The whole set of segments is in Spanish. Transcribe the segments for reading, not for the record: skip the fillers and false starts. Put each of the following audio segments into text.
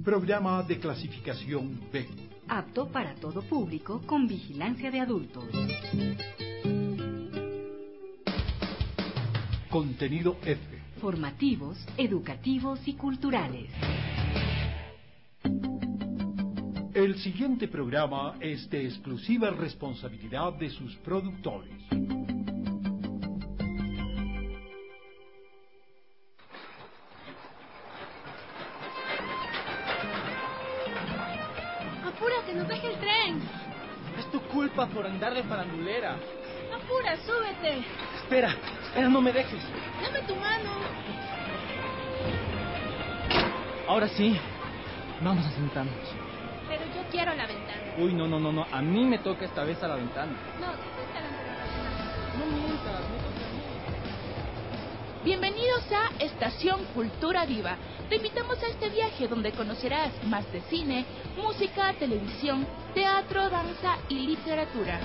programa de clasificación B. Apto para todo público con vigilancia de adultos. Contenido F. Formativos, educativos y culturales. El siguiente programa es de exclusiva responsabilidad de sus productores. ¡Apúrate, nos deja el tren! Es tu culpa por andar de farandulera. ¡Apura, súbete! Espera, no me dejes. ¡Dame tu mano! Ahora sí, vamos a sentarnos. Pero yo quiero la ventana. Uy, no, a mí me toca esta vez a la ventana. No, tú estás a la ventana. No mientas, me toca a mí. Bienvenidos a Estación Cultura Viva. Te invitamos a este viaje donde conocerás más de cine, música, televisión, teatro, danza y literatura.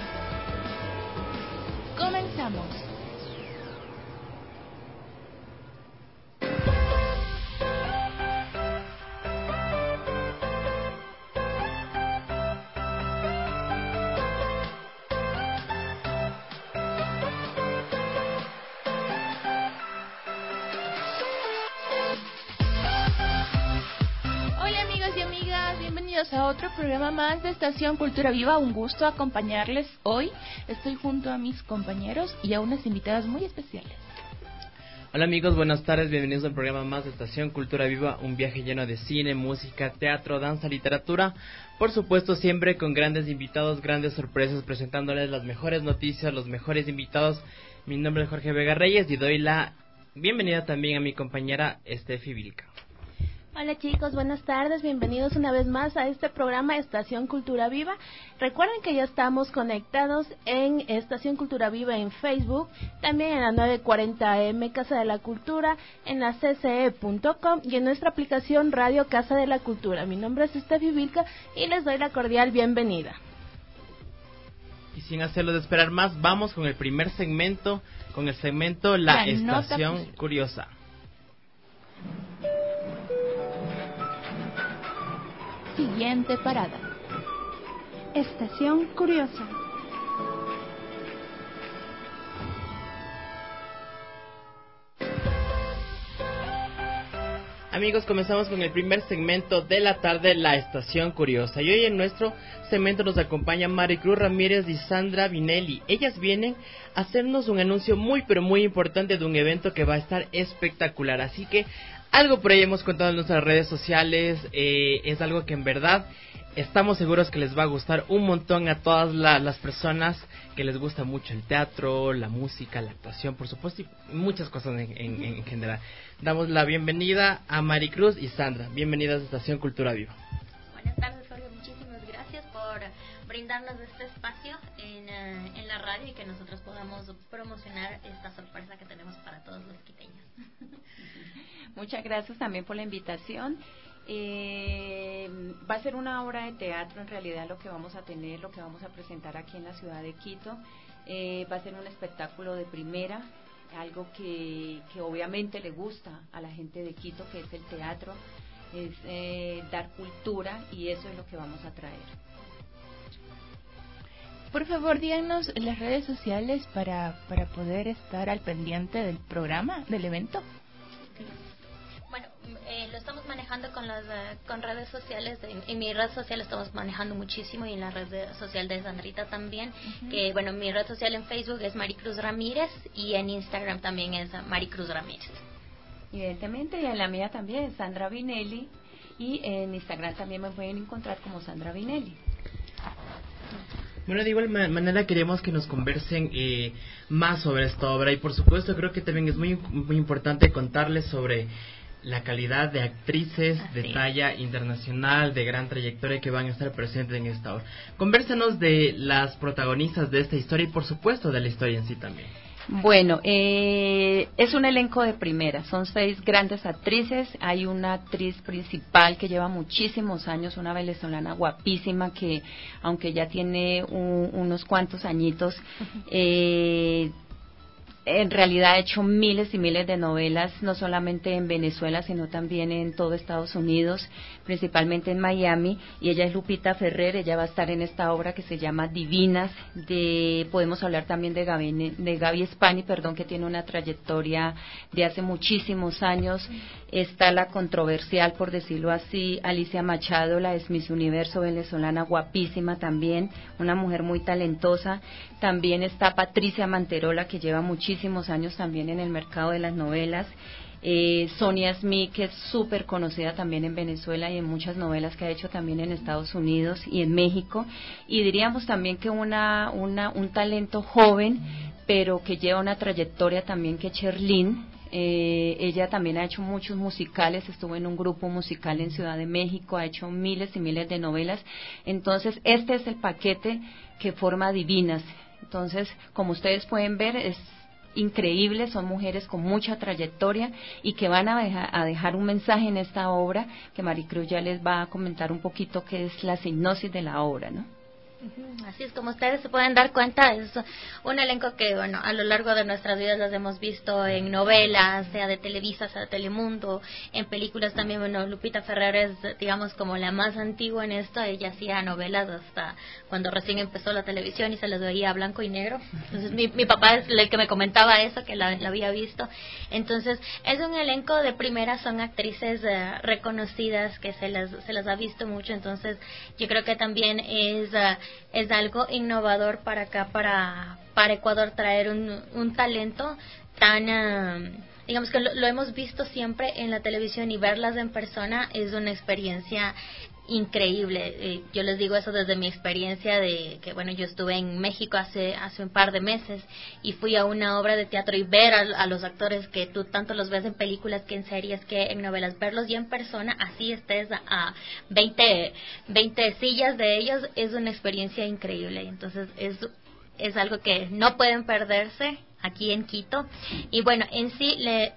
Comenzamos. A otro programa más de Estación Cultura Viva. Un gusto acompañarles hoy. Estoy junto a mis compañeros y a unas invitadas muy especiales. Hola amigos, buenas tardes, bienvenidos al programa más de Estación Cultura Viva, un viaje lleno de cine, música, teatro, danza, literatura, por supuesto siempre con grandes invitados, grandes sorpresas, presentándoles las mejores noticias, los mejores invitados. Mi nombre es Jorge Vega Reyes y doy la bienvenida también a mi compañera Estefi Vilca. Hola chicos, buenas tardes, bienvenidos una vez más a este programa Estación Cultura Viva. Recuerden que ya estamos conectados en Estación Cultura Viva en Facebook, también en la 940 AM Casa de la Cultura, en la cce.com y en nuestra aplicación Radio Casa de la Cultura. Mi nombre es Estefi Vilca y les doy la cordial bienvenida. Y sin hacerlo de esperar más, vamos con el primer segmento, con el segmento La Estación Curiosa. Siguiente parada. Estación Curiosa. Amigos, comenzamos con el primer segmento de la tarde, La Estación Curiosa. Y hoy en nuestro segmento nos acompaña Maricruz Ramírez y Sandra Vinelli. Ellas vienen a hacernos un anuncio muy pero muy importante de un evento que va a estar espectacular. Así que algo por ahí hemos contado en nuestras redes sociales, es algo que en verdad estamos seguros que les va a gustar un montón a todas las personas que les gusta mucho el teatro, la música, la actuación, por supuesto, y muchas cosas en general. Damos la bienvenida a Maricruz y Sandra. Bienvenidas a Estación Cultura Viva. Buenas tardes, Jorge. Muchísimas gracias por brindarnos este espacio en la radio y que nosotros podamos promocionar esta sorpresa que tenemos para todos los quiteños. Muchas gracias también por la invitación. Va a ser una obra de teatro en realidad lo que vamos a tener, lo que vamos a presentar aquí en la ciudad de Quito. Va a ser un espectáculo de primera, algo que obviamente le gusta a la gente de Quito, que es el teatro, es dar cultura, y eso es lo que vamos a traer. Por favor, díganos las redes sociales para poder estar al pendiente del programa, del evento. Bueno, lo estamos manejando con redes sociales. En mi red social estamos manejando muchísimo, y en la red social de Sandrita también. Que bueno, mi red social en Facebook es Maricruz Ramírez y en Instagram también es Maricruz Ramírez. Evidentemente, y en la mía también, Sandra Vinelli, y en Instagram también me pueden encontrar como Sandra Vinelli. Bueno, de igual manera queremos que nos conversen más sobre esta obra, y por supuesto creo que también es muy importante contarles sobre la calidad de actrices de talla internacional, de gran trayectoria, que van a estar presentes en esta obra. Convérsanos de las protagonistas de esta historia y por supuesto de la historia en sí también. Bueno, es un elenco de primera, son 6 grandes actrices. Hay una actriz principal que lleva muchísimos años, una venezolana guapísima que, aunque ya tiene unos cuantos añitos, en realidad ha hecho miles y miles de novelas, no solamente en Venezuela, sino también en todo Estados Unidos, principalmente en Miami, y ella es Lupita Ferrer. Ella va a estar en esta obra que se llama Divinas. Podemos hablar también de Gaby Spani, que tiene una trayectoria de hace muchísimos años. Está la controversial, por decirlo así, Alicia Machado, la ex Miss Universo venezolana, guapísima también, una mujer muy talentosa. También está Patricia Manterola, que lleva muchísimos años también en el mercado de las novelas. Sonia Smith, que es súper conocida también en Venezuela y en muchas novelas que ha hecho también en Estados Unidos y en México. Y diríamos también que un talento joven, pero que lleva una trayectoria también, que Cherlyn. Ella también ha hecho muchos musicales, estuvo en un grupo musical en Ciudad de México, ha hecho miles y miles de novelas. Entonces, este es el paquete que forma Divinas. Entonces, como ustedes pueden ver, es increíble, son mujeres con mucha trayectoria y que van a dejar un mensaje en esta obra, que Maricruz ya les va a comentar un poquito qué es la sinopsis de la obra, ¿no? Así es, como ustedes se pueden dar cuenta, es un elenco que, bueno, a lo largo de nuestras vidas las hemos visto en novelas, sea de Televisa, sea de Telemundo, en películas también. Bueno, Lupita Ferrer es, digamos, como la más antigua en esto. Ella hacía novelas hasta cuando recién empezó la televisión y se las veía a blanco y negro. Entonces mi papá es el que me comentaba eso, que la había visto. Entonces es un elenco de primera, son actrices reconocidas, que se las ha visto mucho. Entonces yo creo que también es algo innovador para acá, para Ecuador, traer un talento tan, digamos que lo hemos visto siempre en la televisión, y verlas en persona es una experiencia increíble. Yo les digo eso desde mi experiencia de que, bueno, yo estuve en México hace un par de meses y fui a una obra de teatro, y ver a los actores que tú tanto los ves en películas que en series que en novelas, verlos ya en persona, así estés a 20 sillas de ellos, es una experiencia increíble. Entonces es algo que no pueden perderse aquí en Quito. Y bueno, en sí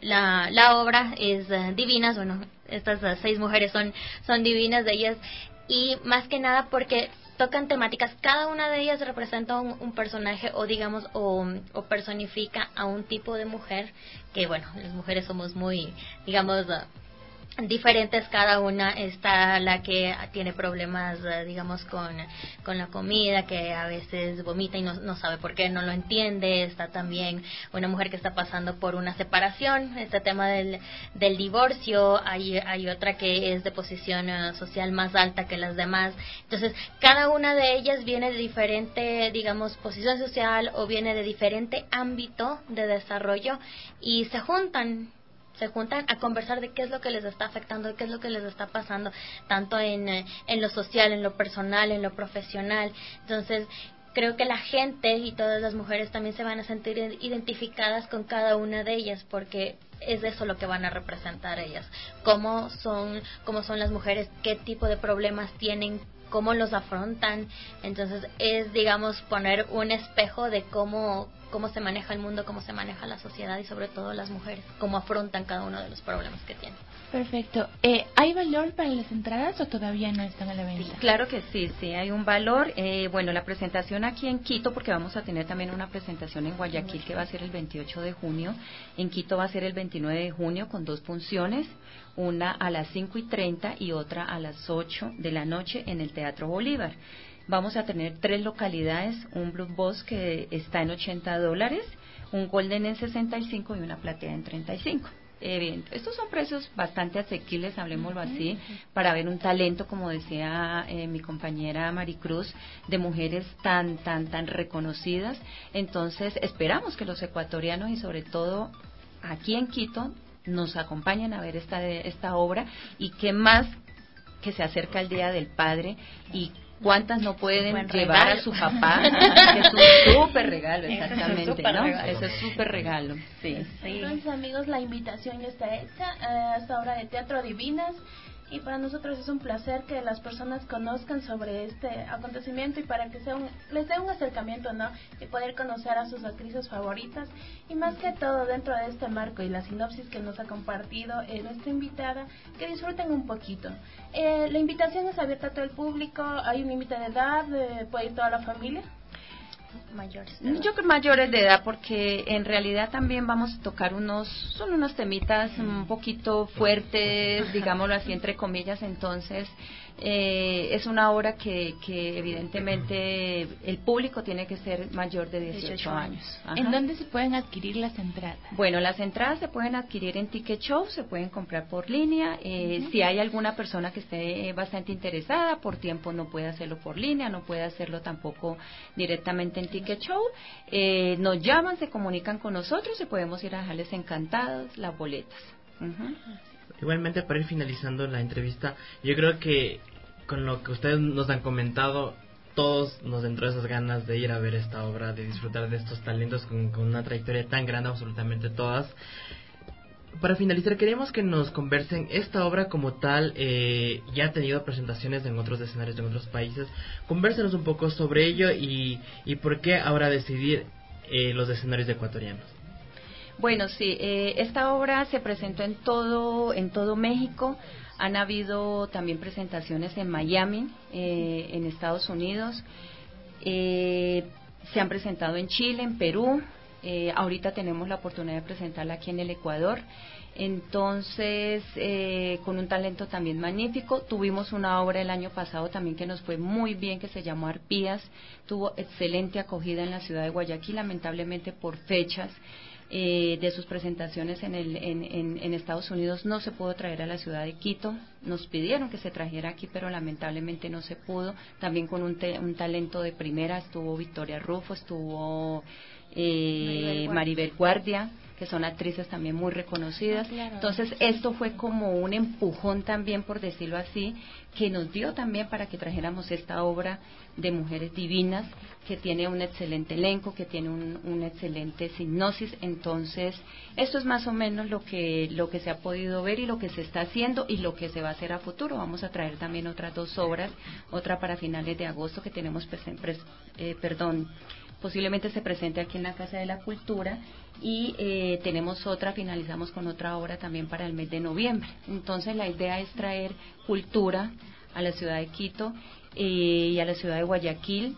la obra es Divinas. Bueno, estas 6 mujeres son divinas de ellas, y más que nada porque tocan temáticas, cada una de ellas representa un personaje, o digamos, o personifica a un tipo de mujer, que bueno, las mujeres somos muy, digamos, diferentes cada una. Está la que tiene problemas, digamos, con la comida, que a veces vomita y no sabe por qué, no lo entiende. Está también una mujer que está pasando por una separación, este tema del divorcio. Hay otra que es de posición social más alta que las demás. Entonces cada una de ellas viene de diferente, digamos, posición social, o viene de diferente ámbito de desarrollo, y se juntan a conversar de qué es lo que les está afectando, qué es lo que les está pasando, tanto en lo social, en lo personal, en lo profesional. Entonces creo que la gente y todas las mujeres también se van a sentir identificadas con cada una de ellas, porque es eso lo que van a representar ellas, cómo son las mujeres, qué tipo de problemas tienen, cómo los afrontan. Entonces es, digamos, poner un espejo de cómo se maneja el mundo, cómo se maneja la sociedad, y sobre todo las mujeres, cómo afrontan cada uno de los problemas que tienen. Perfecto. ¿Hay valor para las entradas o todavía no están a la venta? Sí, claro que sí, hay un valor. Bueno, la presentación aquí en Quito, porque vamos a tener también una presentación en Guayaquil que va a ser el 28 de junio, en Quito va a ser el 29 de junio con 2 funciones, una a las 5:30 y otra a las 8 de la noche en el Teatro Bolívar. Vamos a tener 3 localidades, un Blue Box que está en $80, un Golden en 65 y una Platea en 35. Estos son precios bastante asequibles, hablemoslo así, para ver un talento, como decía mi compañera Maricruz, de mujeres tan reconocidas. Entonces esperamos que los ecuatorianos, y sobre todo aquí en Quito, nos acompañen a ver esta obra, y qué más que se acerca el Día del Padre, y cuántas no pueden llevar a su papá, que es un súper regalo, exactamente, ¿no? Eso es súper regalo, sí. Entonces, amigos, la invitación ya está hecha a esta obra de teatro Divinas, y para nosotros es un placer que las personas conozcan sobre este acontecimiento, y para que les dé un acercamiento, ¿no? Y poder conocer a sus actrices favoritas, y más que todo dentro de este marco y la sinopsis que nos ha compartido nuestra invitada, que disfruten un poquito. La invitación es abierta a todo el público, hay un límite de edad, puede ir toda la familia. mayores? Yo creo mayores de edad, porque en realidad también vamos a tocar son unos temitas un poquito fuertes, digámoslo así, entre comillas. Entonces es una obra que evidentemente el público tiene que ser mayor de 18 años. Ajá. ¿En dónde se pueden adquirir las entradas? Bueno, las entradas se pueden adquirir en Ticket Show, se pueden comprar por línea. Si hay alguna persona que esté bastante interesada, por tiempo no puede hacerlo por línea, no puede hacerlo tampoco directamente en Ticket Show, nos llaman, se comunican con nosotros y podemos ir a dejarles encantados las boletas. Igualmente, para ir finalizando la entrevista, yo creo que con lo que ustedes nos han comentado, todos nos entró esas ganas de ir a ver esta obra, de disfrutar de estos talentos con una trayectoria tan grande, absolutamente todas. Para finalizar, queremos que nos conversen esta obra como tal. Ya ha tenido presentaciones en otros escenarios, en otros países. Convérsenos un poco sobre ello y por qué ahora decidir los escenarios ecuatorianos. Bueno, sí, esta obra se presentó en todo México. Han habido también presentaciones en Miami, en Estados Unidos. Se han presentado en Chile, en Perú. Ahorita tenemos la oportunidad de presentarla aquí en el Ecuador. Entonces, con un talento también magnífico. Tuvimos una obra el año pasado también que nos fue muy bien, que se llamó Arpías. Tuvo excelente acogida en la ciudad de Guayaquil, lamentablemente por fechas de sus presentaciones en Estados Unidos no se pudo traer a la ciudad de Quito. Nos pidieron que se trajera aquí, pero lamentablemente no se pudo. También con un talento de primera, estuvo Victoria Rufo, estuvo Maribel Guardia, que son actrices también muy reconocidas. Claro. Entonces esto fue como un empujón también, por decirlo así, que nos dio también para que trajéramos esta obra de mujeres divinas, que tiene un excelente elenco, que tiene un excelente sinopsis. Entonces esto es más o menos lo que se ha podido ver y lo que se está haciendo y lo que se va a hacer a futuro. Vamos a traer también otras 2 obras, otra para finales de agosto que tenemos posiblemente se presente aquí en la Casa de la Cultura, y tenemos otra, finalizamos con otra obra también para el mes de noviembre. Entonces la idea es traer cultura a la ciudad de Quito y a la ciudad de Guayaquil.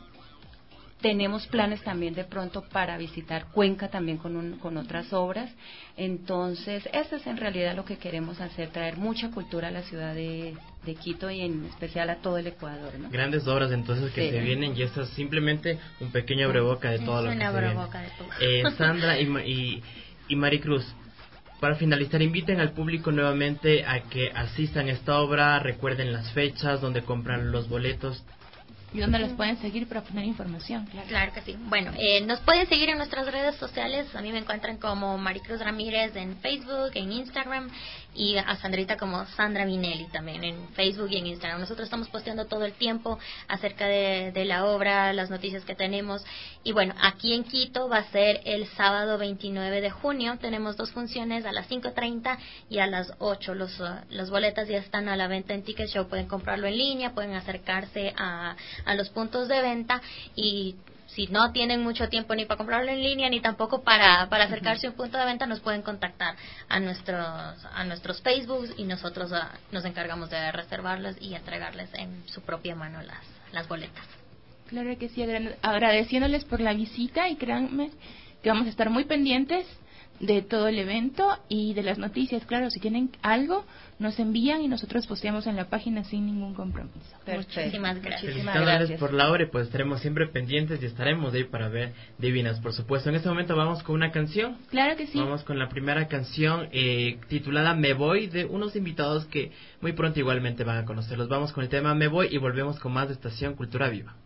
Tenemos planes también de pronto para visitar Cuenca también con otras obras. Entonces, eso es en realidad lo que queremos hacer, traer mucha cultura a la ciudad de Quito y en especial a todo el Ecuador, ¿no? Grandes obras entonces que se vienen, y esto es simplemente un pequeño abreboca de todo lo que se viene. Sandra y Maricruz, para finalizar, inviten al público nuevamente a que asistan a esta obra, recuerden las fechas, donde compran los boletos. ¿Y dónde las pueden seguir para obtener información? Claro que sí. Bueno, nos pueden seguir en nuestras redes sociales. A mí me encuentran como Maricruz Ramírez en Facebook, en Instagram, y a Sandrita como Sandra Vinelli también en Facebook y en Instagram. Nosotros estamos posteando todo el tiempo acerca de la obra, las noticias que tenemos. Y bueno, aquí en Quito va a ser el sábado 29 de junio. Tenemos 2 funciones, a las 5:30 y a las 8. Los boletas ya están a la venta en Ticket Show. Pueden comprarlo en línea, pueden acercarse a los puntos de venta, y si no tienen mucho tiempo ni para comprarlo en línea ni tampoco para acercarse a un punto de venta, nos pueden contactar a nuestros Facebook, y nosotros nos encargamos de reservarlas y entregarles en su propia mano las boletas. Claro que sí, agradeciéndoles por la visita, y créanme que vamos a estar muy pendientes de todo el evento y de las noticias. Claro, si tienen algo, nos envían y nosotros posteamos en la página sin ningún compromiso. Muchísimas gracias. Felicitándoles por la obra, y pues estaremos siempre pendientes y estaremos ahí para ver divinas, por supuesto. En este momento vamos con una canción. Claro que sí. Vamos con la primera canción titulada Me Voy, de unos invitados que muy pronto igualmente van a conocerlos. Vamos con el tema Me Voy y volvemos con más de Estación Cultura Viva.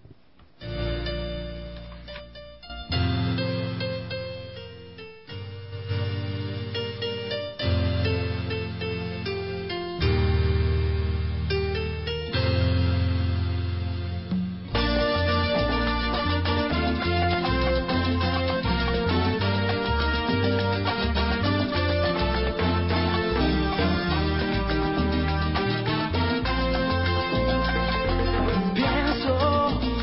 Pienso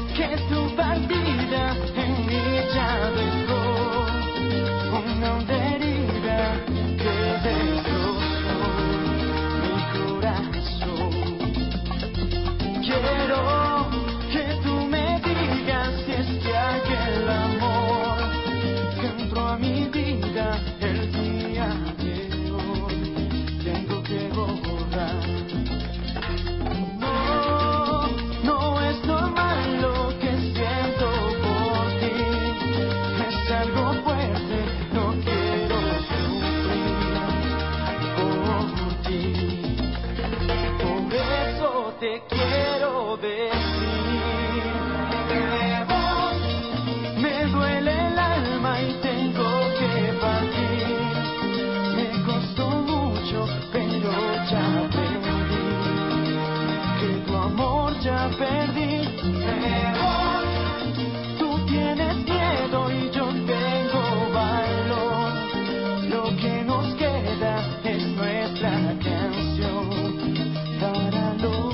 quiero decir. Me voy, me duele el alma y tengo que partir. Me costó mucho, pero ya aprendí que tu amor ya perdí. Me voy, tú tienes miedo y yo tengo valor. Lo que nos queda es nuestra canción para los dos.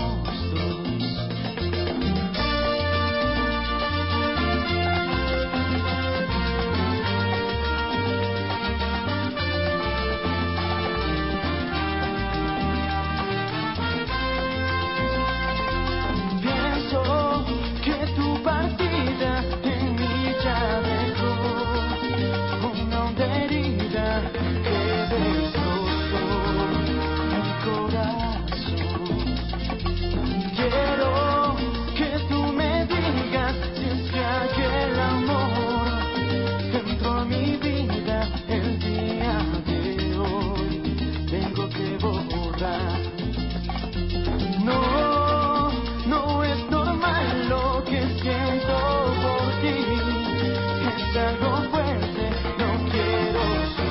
Pienso que tu partida en mí ya dejó una honda herida que destrozó mi corazón. Quiero que tú me digas si es que aquel amor entró a mi vida el día de hoy. Tengo que borrar. No, no es normal lo que siento por ti. Es algo fuerte, no quiero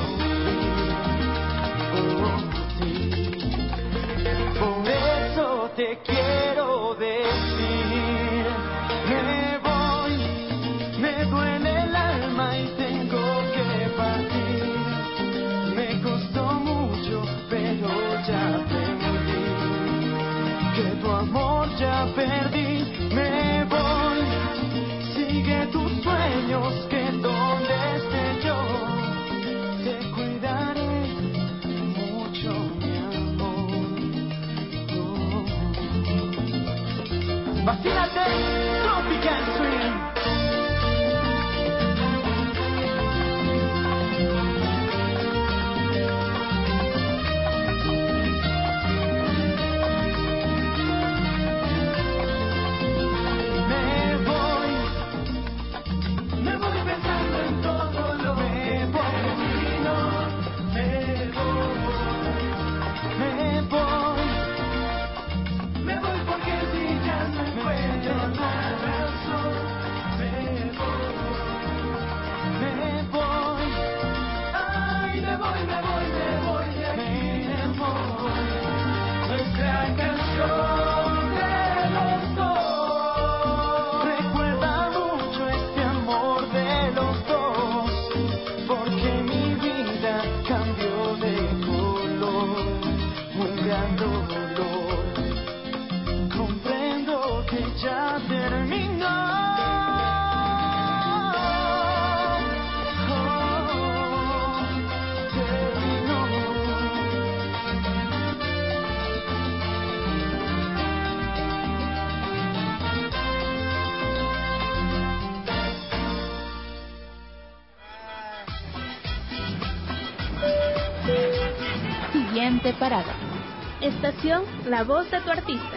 sufrir por ti. Por eso te quiero decir. Me voy, me duele el alma y tengo que partir. Me costó mucho, pero ya aprendí que tu amor ya perdí. Me voy, sigue tus sueños, que donde esté yo te cuidaré mucho, mi amor. Vacílate, Tropical Swing. Me voy pensando en todo lo que termino. Me voy porque si ya no encuentro la razón. Me voy, ay, me voy de aquí. Me voy, nuestra canción de los dos. Recuerda mucho este amor de los dos, porque mi vida cambió de color. Un gran dolor, comprendo que ya terminó. Terminó. Siguiente parada. Estación La Voz de tu Artista.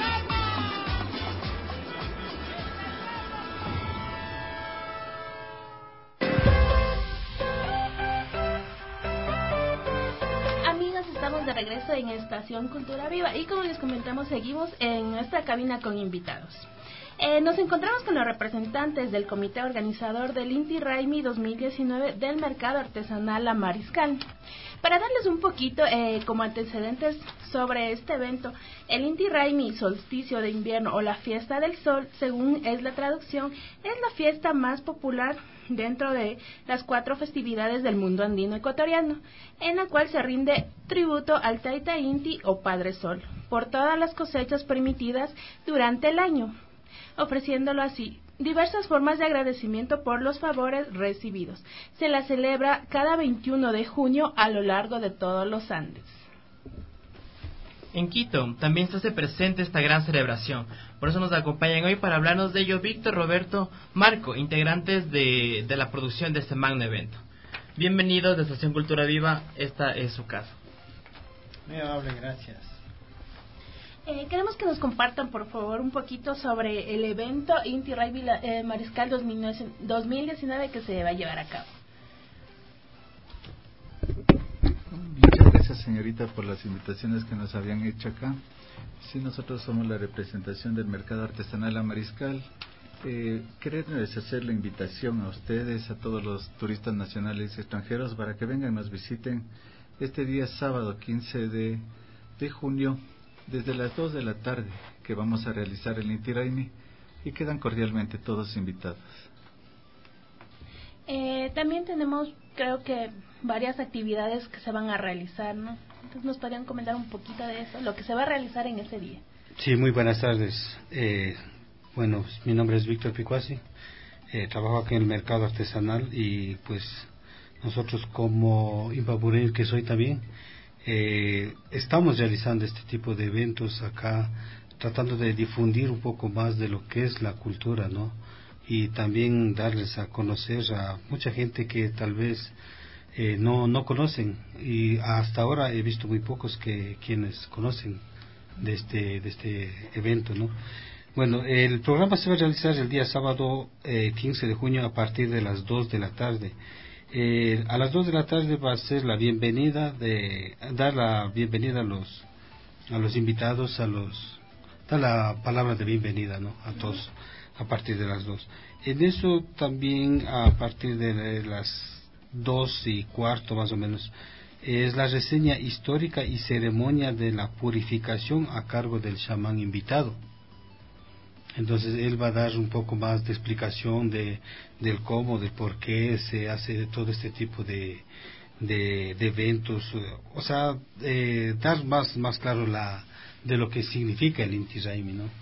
Amigos, estamos de regreso en Estación Cultura Viva y como les comentamos, seguimos en nuestra cabina con invitados. Nos encontramos con los representantes del comité organizador del Inti Raymi 2019 del Mercado Artesanal La Mariscal. Para darles un poquito como antecedentes sobre este evento, el Inti Raymi, solsticio de invierno o la fiesta del sol, según es la traducción, es la fiesta más popular dentro de las 4 festividades del mundo andino ecuatoriano, en la cual se rinde tributo al Taita Inti o Padre Sol por todas las cosechas permitidas durante el año, ofreciéndolo así diversas formas de agradecimiento por los favores recibidos. Se la celebra cada 21 de junio a lo largo de todos los Andes. En Quito también se hace presente esta gran celebración. Por eso nos acompañan hoy para hablarnos de ello Víctor, Roberto, Marco, integrantes de la producción de este magno evento. Bienvenidos de Estación Cultura Viva, esta es su casa. Muy amable, gracias. Queremos que nos compartan, por favor, un poquito sobre el evento Inti Raymi Mariscal 2019 que se va a llevar a cabo. Muchas gracias. señorita, por las invitaciones que nos habían hecho acá. Sí, nosotros somos la representación del Mercado Artesanal La Mariscal. Queremos hacer la invitación a ustedes, a todos los turistas nacionales y extranjeros, para que vengan y nos visiten este día sábado 15 de junio, desde las 2 de la tarde, que vamos a realizar el Inti Raymi, y quedan cordialmente todos invitados. También tenemos, creo que, varias actividades que se van a realizar, ¿no? Entonces, ¿nos podrían comentar un poquito de eso, lo que se va a realizar en ese día? Sí, muy buenas tardes. Bueno, mi nombre es Víctor Picuasi, trabajo aquí en el mercado artesanal y pues nosotros como impabureño que soy también, estamos realizando este tipo de eventos acá, tratando de difundir un poco más de lo que es la cultura, ¿no? Y también darles a conocer a mucha gente que tal vez no conocen, y hasta ahora he visto muy pocos quienes conocen de este evento, ¿no? Bueno, el programa se va a realizar el día sábado 15 de junio a partir de las 2 de la tarde. A las 2 de la tarde va a ser la bienvenida, dar la bienvenida a los invitados, dar la palabra de bienvenida, ¿no? A todos, a partir de las 2. En eso también, a partir de las 2:15 más o menos, es la reseña histórica y ceremonia de la purificación a cargo del chamán invitado. Entonces él va a dar un poco más de explicación del cómo, del por qué se hace todo este tipo de eventos, o sea, dar más claro de lo que significa el Inti Raymi, ¿no?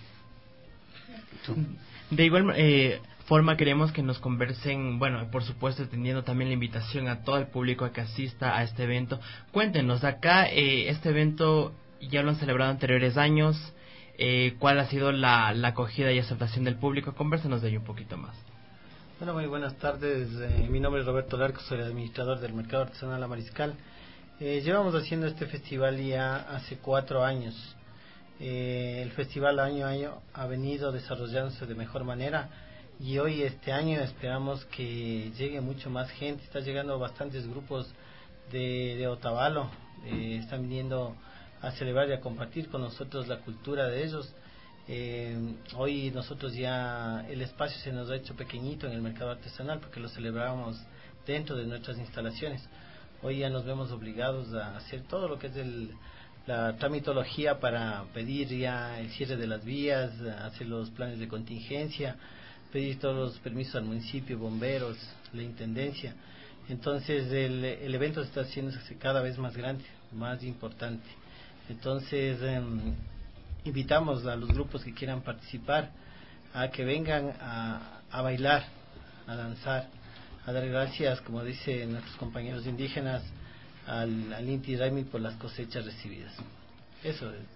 De igual forma queremos que nos conversen, bueno, por supuesto teniendo también la invitación a todo el público a que asista a este evento. Cuéntenos, acá este evento ya lo han celebrado anteriores años. ¿Cuál ha sido la acogida y aceptación del público? Convérsenos de ello un poquito más. Bueno, muy buenas tardes. Mi nombre es Roberto Larco, soy el administrador del Mercado Artesanal La Mariscal. Llevamos haciendo este festival ya hace 4 años. El festival año a año ha venido desarrollándose de mejor manera, y hoy este año esperamos que llegue mucho más gente. Está llegando bastantes grupos de Otavalo, están viniendo a celebrar y a compartir con nosotros la cultura de ellos. Hoy nosotros ya el espacio se nos ha hecho pequeñito en el mercado artesanal porque lo celebrábamos dentro de nuestras instalaciones. Hoy ya nos vemos obligados a hacer todo lo que es la tramitología para pedir ya el cierre de las vías, hacer los planes de contingencia, pedir todos los permisos al municipio, bomberos, la intendencia. Entonces el evento se está haciendo cada vez más grande, más importante. Entonces invitamos a los grupos que quieran participar a que vengan a bailar, a danzar, a dar gracias, como dicen nuestros compañeros indígenas, al Inti Raymi por las cosechas recibidas. Eso es.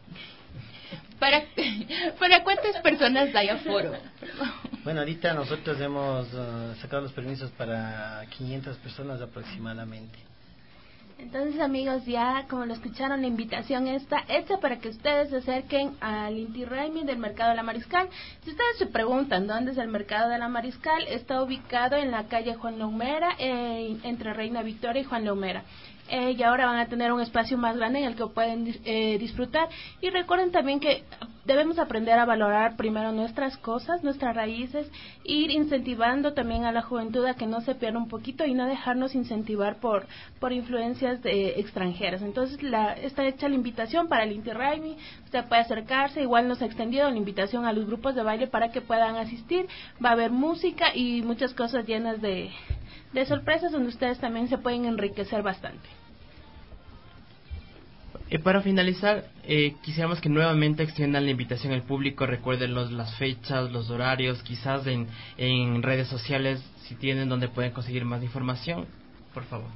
¿Para cuántas personas hay aforo? Bueno, ahorita nosotros hemos sacado los permisos para 500 personas aproximadamente. Entonces, amigos, ya como lo escucharon, la invitación está hecha para que ustedes se acerquen al Inti Raymi del Mercado de la Mariscal. Si ustedes se preguntan dónde es el Mercado de la Mariscal, está ubicado en la calle Juan Leumera, entre Reina Victoria y Juan Leumera. Y ahora van a tener un espacio más grande en el que pueden disfrutar. Y recuerden también que debemos aprender a valorar primero nuestras cosas, nuestras raíces, ir incentivando también a la juventud a que no se pierda un poquito y no dejarnos incentivar por influencias extranjeras. Entonces está hecha la invitación para el Inti Raymi, usted puede acercarse, igual nos ha extendido la invitación a los grupos de baile para que puedan asistir. Va a haber música y muchas cosas llenas de sorpresas donde ustedes también se pueden enriquecer bastante. Para finalizar, quisiéramos que nuevamente extiendan la invitación al público. Recuerden las fechas, los horarios, quizás en redes sociales, si tienen, donde pueden conseguir más información, por favor.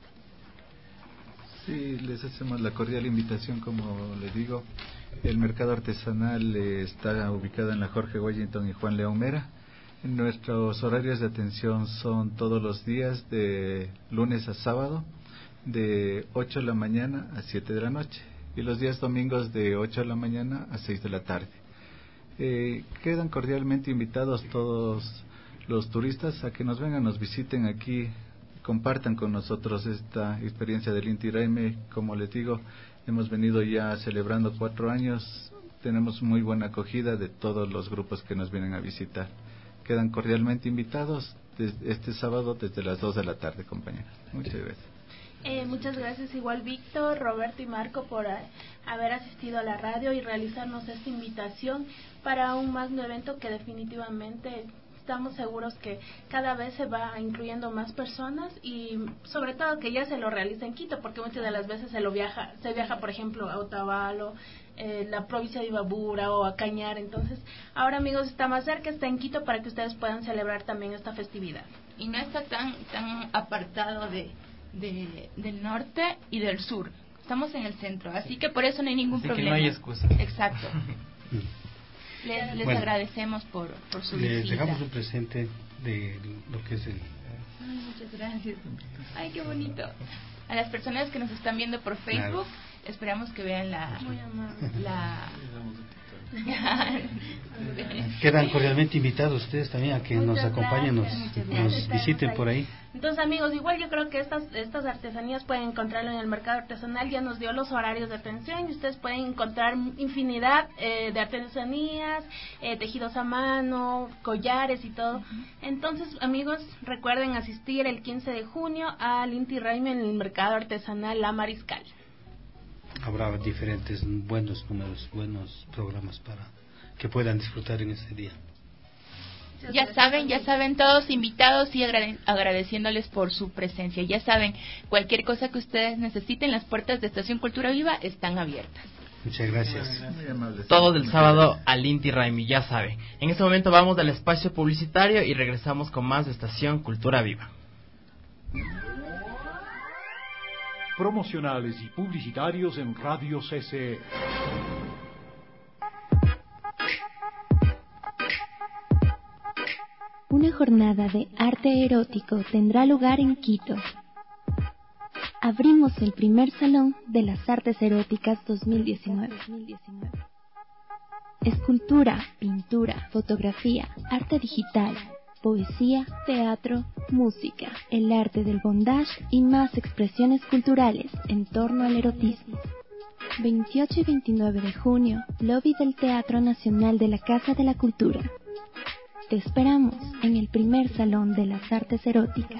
Sí, les hacemos la cordial invitación, como les digo. El mercado artesanal está ubicado en la Jorge Wellington y Juan Leumera. Nuestros horarios de atención son todos los días de lunes a sábado, de 8 de la mañana a 7 de la noche, y los días domingos de 8 de la mañana a 6 de la tarde. Quedan cordialmente invitados todos los turistas a que nos vengan, nos visiten aquí compartan con nosotros esta experiencia del Inti Raymi. Como les digo, hemos venido ya celebrando 4 años, tenemos muy buena acogida de todos los grupos que nos vienen a visitar. Quedan cordialmente invitados este sábado desde las 2 de la tarde, compañeros. Muchas gracias. Muchas gracias igual Víctor, Roberto y Marco por haber asistido a la radio y realizarnos esta invitación para un magno evento que definitivamente estamos seguros que cada vez se va incluyendo más personas y sobre todo que ya se lo realiza en Quito, porque muchas de las veces se viaja por ejemplo a Otavalo, la provincia de Imbabura o a Cañar. Entonces ahora, amigos, está más cerca, está en Quito para que ustedes puedan celebrar también esta festividad. Y no está tan apartado del norte y del sur. Estamos en el centro, así que por eso no hay ningún problema. Que no hay excusa. Exacto. Les agradecemos por su visita. Les dejamos un presente de lo que es el... Ay, muchas gracias. Ay, qué bonito. A las personas que nos están viendo por Facebook, esperamos que vean Muy amable. Quedan cordialmente invitados ustedes también a que nos acompañen, nos visiten por ahí. Entonces, amigos, igual yo creo que estas artesanías pueden encontrarlo en el mercado artesanal. Ya nos dio los horarios de atención y ustedes pueden encontrar infinidad de artesanías, tejidos a mano, collares y todo. Entonces, amigos, recuerden asistir el 15 de junio al Inti Raymi en el mercado artesanal La Mariscal. Habrá diferentes buenos números, buenos programas para que puedan disfrutar en ese día. Ya saben, todos invitados y agradeciéndoles por su presencia. Ya saben, cualquier cosa que ustedes necesiten, las puertas de Estación Cultura Viva están abiertas. Muchas gracias. Todo del sábado al Inti Raymi, ya saben. En este momento vamos al espacio publicitario y regresamos con más de Estación Cultura Viva. Promocionales y publicitarios en Radio CCE. Una jornada de arte erótico tendrá lugar en Quito. Abrimos el primer Salón de las Artes Eróticas 2019. Escultura, pintura, fotografía, arte digital, poesía, teatro, música, el arte del bondage y más expresiones culturales en torno al erotismo. 28 y 29 de junio, lobby del Teatro Nacional de la Casa de la Cultura. Te esperamos en el primer Salón de las Artes Eróticas.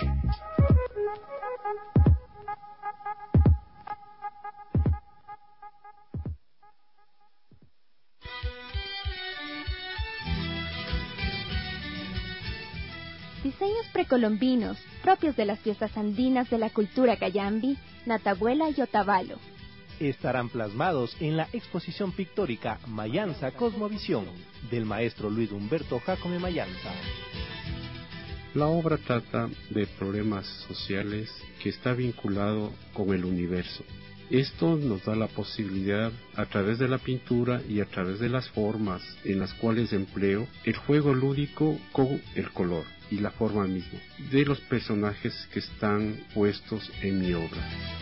Diseños precolombinos, propios de las fiestas andinas de la cultura cayambi, Natabuela y Otavalo. Estarán plasmados en la exposición pictórica Mayanza Cosmovisión, del maestro Luis Humberto Jacome Mayanza. La obra trata de problemas sociales que está vinculado con el universo. Esto nos da la posibilidad, a través de la pintura y a través de las formas en las cuales empleo, el juego lúdico con el color y la forma misma de los personajes que están puestos en mi obra.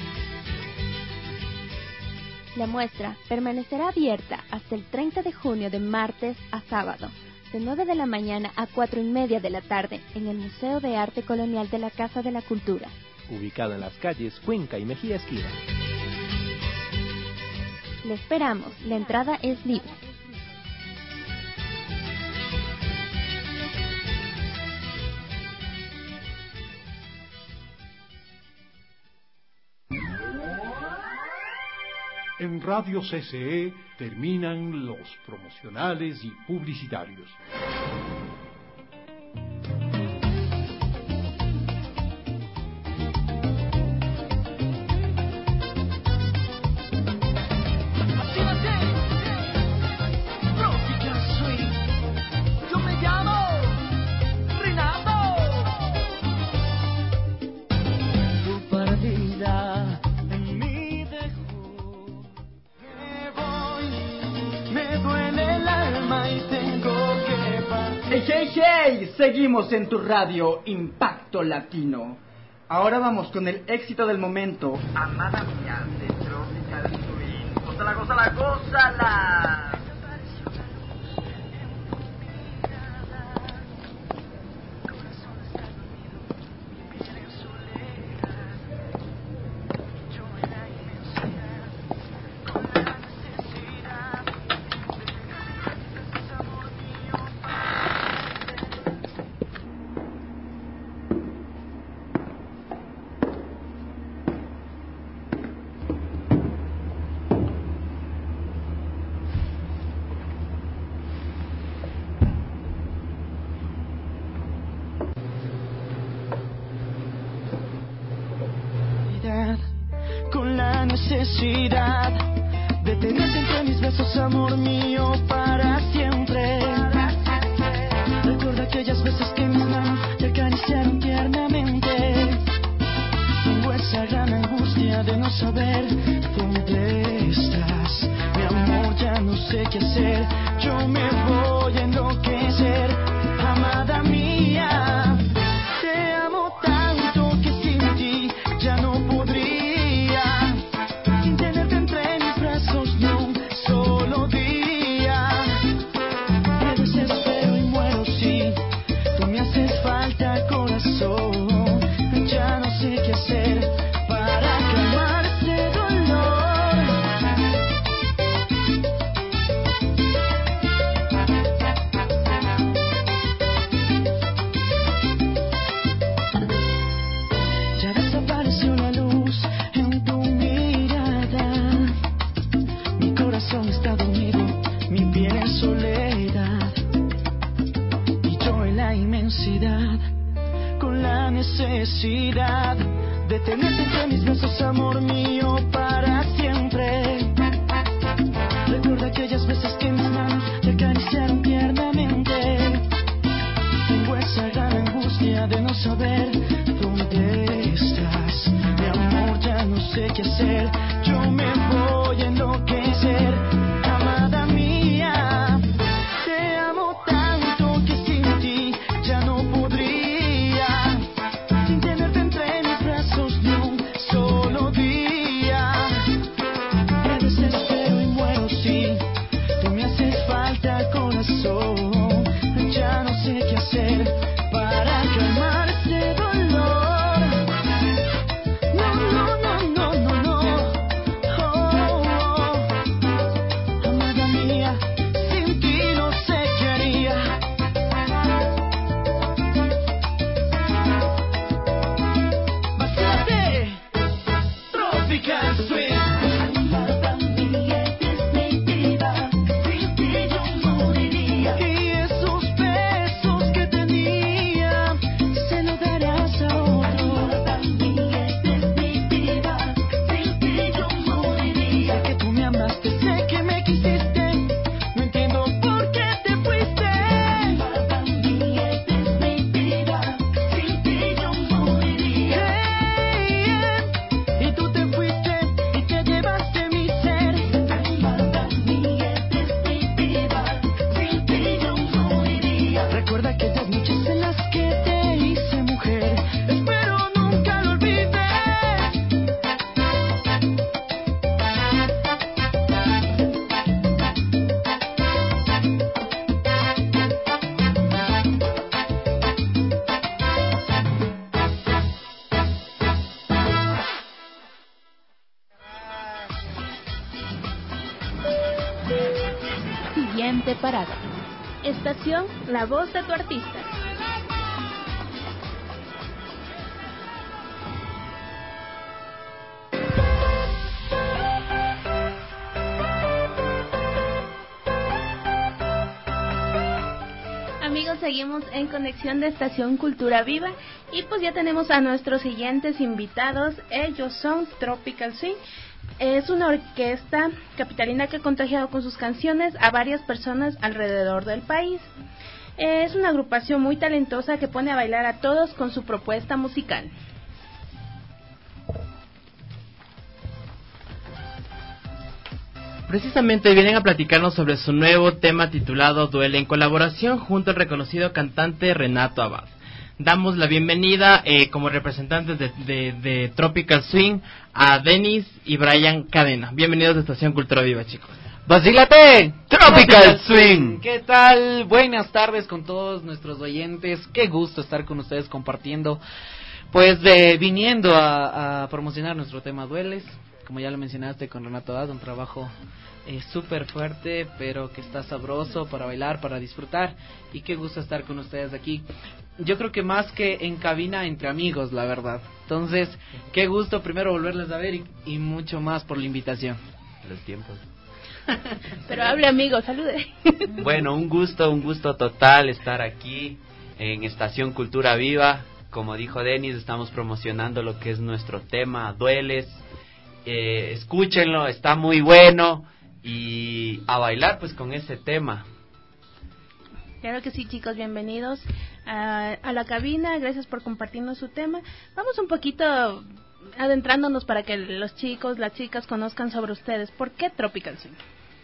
La muestra permanecerá abierta hasta el 30 de junio de martes a sábado, de 9 de la mañana a 4:30 de la tarde, en el Museo de Arte Colonial de la Casa de la Cultura, ubicado en las calles Cuenca y Mejía Esquina. Le esperamos, la entrada es libre. En Radio CCE terminan los promocionales y publicitarios. ¡Hey! Seguimos en tu radio Impacto Latino. Ahora vamos con el éxito del momento. Amada mía de Tropical Swing. ¡Gózala, gózala, gózala! necesidad de tenerte entre mis besos, amor mío, para siempre. Recuerda aquellas veces que mis manos te acariciaron tiernamente. Tengo esa gran angustia de no saber dónde estás. Mi amor, ya no sé qué hacer. Yo me voy a enloquecer, amada mía. Te amo tanto que sin ti ya no podría. Sin tenerte entre mis brazos ni un solo día. Me desespero y muero si tú me haces falta, corazón. Ya no sé qué hacer para calmar este dolor. Ya desapareció la luz en tu mirada. Mi corazón está dormido, mi piel en soledad. Y yo en la inmensidad, con la necesidad de tenerte entre mis brazos, amor mío, para siempre. Recuerda aquellas veces que mis manos te acariciaron tiernamente. Tengo esa gran angustia de no saber dónde estás. Mi amor, ya no sé qué hacer. Yo me voy a enloquecer, amada mía. Te amo tanto que sin ti ya no podría. Sin tenerte entre mis brazos ni un solo día. Me desespero y muero si tú me haces falta, corazón. Ya no sé qué hacer para calmar este dolor. No, no, no, no, no, no. Oh, oh. Amada mía, sin ti no sé qué haría. Vacíate, Tropical Swing. Amada mía, definitiva, sin ti yo moriría. Y esos besos que tenía se los darás a otro. Amada mía, definitiva, sin ti yo moriría. Sé que tú me amaste, sé que me quisiste, no entiendo por qué te fuiste. Amada mía, definitiva, sin ti yo moriría. Y tú te fuiste y te llevaste mi ser. Amada mía, definitiva, sin ti yo moriría. Recuerda aquellas noches en las que te hice mujer. Espero nunca lo olvides. Siguiente parada. Estación La Voz de tu Artista. Amigos, seguimos en conexión de Estación Cultura Viva y pues ya tenemos a nuestros siguientes invitados. Ellos son Tropical Swing. Es una orquesta capitalina que ha contagiado con sus canciones a varias personas alrededor del país. Es una agrupación muy talentosa que pone a bailar a todos con su propuesta musical. Precisamente vienen a platicarnos sobre su nuevo tema titulado Duele, en colaboración junto al reconocido cantante Renato Abad. Damos la bienvenida como representantes de Tropical Swing a Denis y Brian Cadena. Bienvenidos a Estación Cultura Viva, chicos. ¡Vacílate! Tropical Swing. ¿Qué tal? Buenas tardes con todos nuestros oyentes. Qué gusto estar con ustedes compartiendo, pues viniendo a promocionar nuestro tema Dueles. Como ya lo mencionaste con Renato Abad, un trabajo súper fuerte, pero que está sabroso para bailar, para disfrutar. Y qué gusto estar con ustedes aquí. Yo creo que más que en cabina, entre amigos, la verdad. Entonces, qué gusto primero volverles a ver y mucho más por la invitación. Los tiempos. Pero hable, amigo, salude. Bueno, un gusto total estar aquí en Estación Cultura Viva. Como dijo Denis, estamos promocionando lo que es nuestro tema, Dueles. escúchenlo, está muy bueno, y a bailar pues con ese tema. Claro que sí, chicos, bienvenidos a la cabina, gracias por compartirnos su tema. Vamos un poquito adentrándonos para que los chicos, las chicas conozcan sobre ustedes. ¿Por qué Tropical Swing?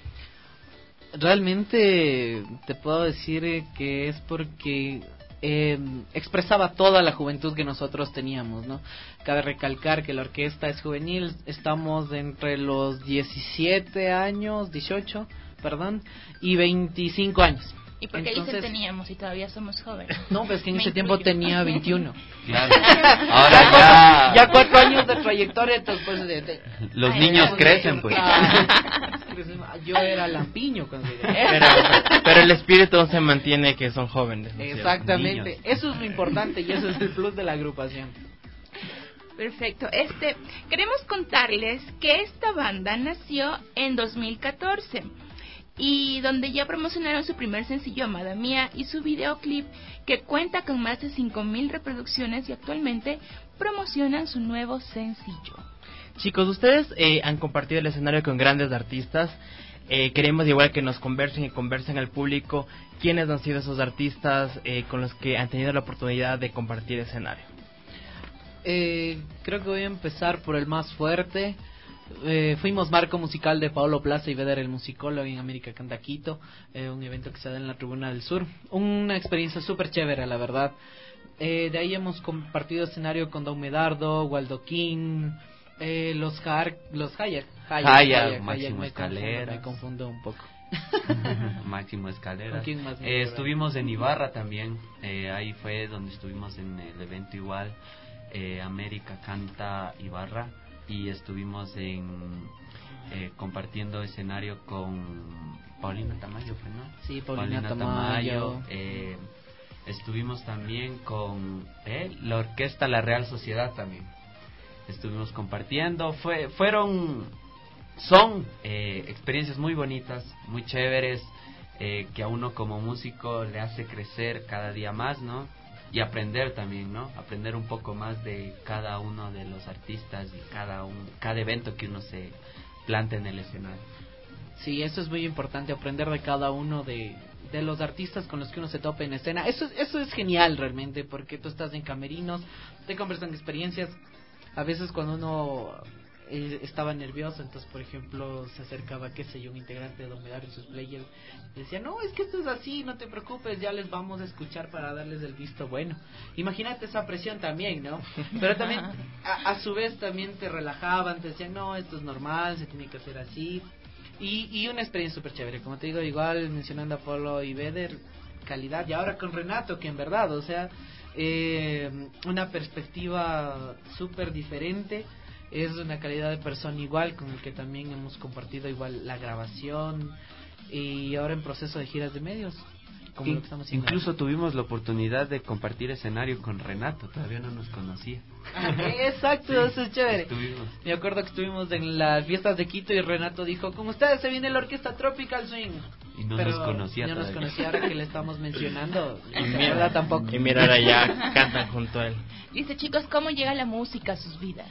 Realmente te puedo decir que es porque expresaba toda la juventud que nosotros teníamos, ¿no? Cabe recalcar que la orquesta es juvenil, estamos entre los 17 años, 18, perdón, y 25 años. ¿Y por qué dicen teníamos si todavía somos jóvenes? No, pues que en ese tiempo tenía 21. Claro. Ahora ya 4 años de trayectoria, entonces pues... Los niños crecen, pues. Yo era lampiño cuando pero el espíritu se mantiene que son jóvenes, ¿no? Exactamente, eso es lo importante y eso es el plus de la agrupación. Perfecto. Queremos contarles que esta banda nació en 2014 y donde ya promocionaron su primer sencillo Amada Mía y su videoclip que cuenta con más de 5,000 reproducciones y actualmente promocionan su nuevo sencillo. Chicos, ustedes han compartido el escenario con grandes artistas. Queremos igual que nos conversen al público quiénes han sido esos artistas con los que han tenido la oportunidad de compartir escenario. Creo que voy a empezar por el más fuerte. Fuimos marco musical de Paolo Plaza y Vedder el musicólogo en América Canta Quito, un evento que se da en la Tribuna del Sur. Una experiencia súper chévere, la verdad. De ahí hemos compartido escenario con Don Medardo, Waldo King, los Hayek, Máximo Escalera. Me confundo un poco. Máximo Escalera. ¿Quién más estuvimos en Ibarra también, ahí fue donde estuvimos en el evento igual, América Canta Ibarra, y estuvimos compartiendo escenario con Paulina Tamayo, ¿no? Sí, Paulina Tamayo. Estuvimos también con la orquesta La Real Sociedad también. Estuvimos compartiendo, son experiencias muy bonitas, muy chéveres, que a uno como músico le hace crecer cada día más, ¿no? Y aprender también, ¿no? Aprender un poco más de cada uno de los artistas y cada evento que uno se planta en el escenario. Sí, eso es muy importante, aprender de cada uno de los artistas con los que uno se topa en escena. Eso es genial realmente, porque tú estás en camerinos, te conversan experiencias. A veces cuando uno estaba nervioso, entonces por ejemplo se acercaba, qué sé yo, un integrante de Don Medardo y sus players, y decía, no, es que esto es así, no te preocupes, ya les vamos a escuchar para darles el visto bueno. Imagínate esa presión también, ¿no? Pero también a su vez también te relajaban, te decían, no, esto es normal, se tiene que hacer así. Y una experiencia súper chévere, como te digo, igual mencionando a Polo y Vedder, calidad, y ahora con Renato, que en verdad, o sea, una perspectiva súper diferente. Es una calidad de persona igual, con el que también hemos compartido igual la grabación, y ahora en proceso de giras de medios, como lo que estamos haciendo. Incluso tuvimos la oportunidad de compartir escenario con Renato, todavía no nos conocía. Exacto, sí, eso es chévere. Estuvimos. Me acuerdo que estuvimos en las fiestas de Quito y Renato dijo, con ustedes se viene la orquesta Tropical Swing. Y no nos conocía todavía. No nos conocía, ahora que le estamos mencionando. Y mira, tampoco. Y mira, ahora ya cantan junto a él. Dice, chicos, ¿cómo llega la música a sus vidas?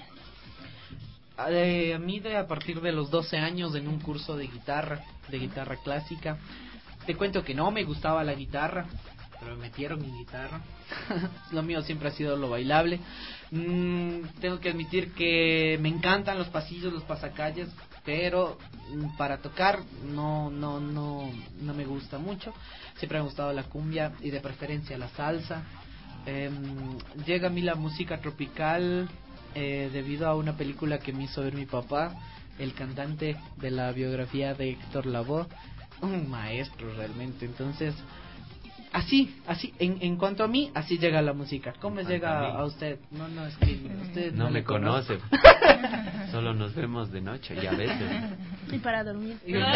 A mí a partir de los 12 años en un curso de guitarra clásica. Te cuento que no me gustaba la guitarra, pero me metieron en guitarra. Lo mío siempre ha sido lo bailable. Tengo que admitir que me encantan los pasillos, los pasacalles, pero para tocar no me gusta mucho. Siempre me ha gustado la cumbia y de preferencia la salsa. Llega a mí la música tropical debido a una película que me hizo ver mi papá, el cantante de la biografía de Héctor Lavoe, un maestro realmente. Entonces, así, en cuanto a mí, así llega la música. ¿Cómo llega a usted? No, es que usted no me conoce. Solo nos vemos de noche y a veces. Y para dormir.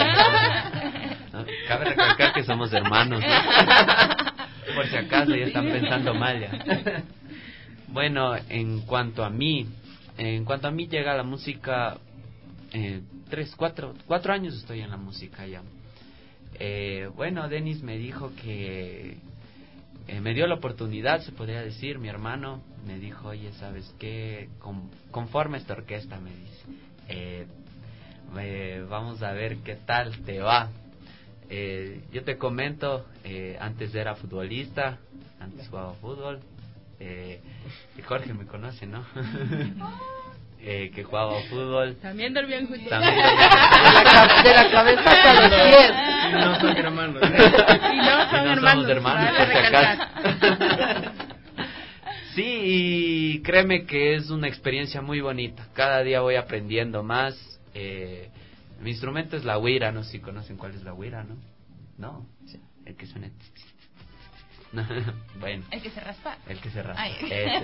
¿No? Cabe recalcar que somos hermanos, ¿no? Por si acaso ya están pensando mal ya. Bueno, en cuanto a mí llega la música, 4 años estoy en la música ya. Bueno, Denis me dijo que me dio la oportunidad, se podría decir, mi hermano me dijo, oye, ¿sabes qué? Conforma esta orquesta, me dice. Vamos a ver qué tal te va. Yo te comento, antes era futbolista, antes jugaba fútbol. Jorge me conoce, ¿no? Que jugaba fútbol. También dormía en fútbol. De la cabeza hasta los pies. No son hermanos. Y no son hermanos. Por si acaso. Sí, y créeme que es una experiencia muy bonita. Cada día voy aprendiendo más. Mi instrumento es la güira, no sé si conocen cuál es la güira, ¿no? No, sí. El que suena. Bueno. El que se raspa. El que se raspa. Ay. Ese.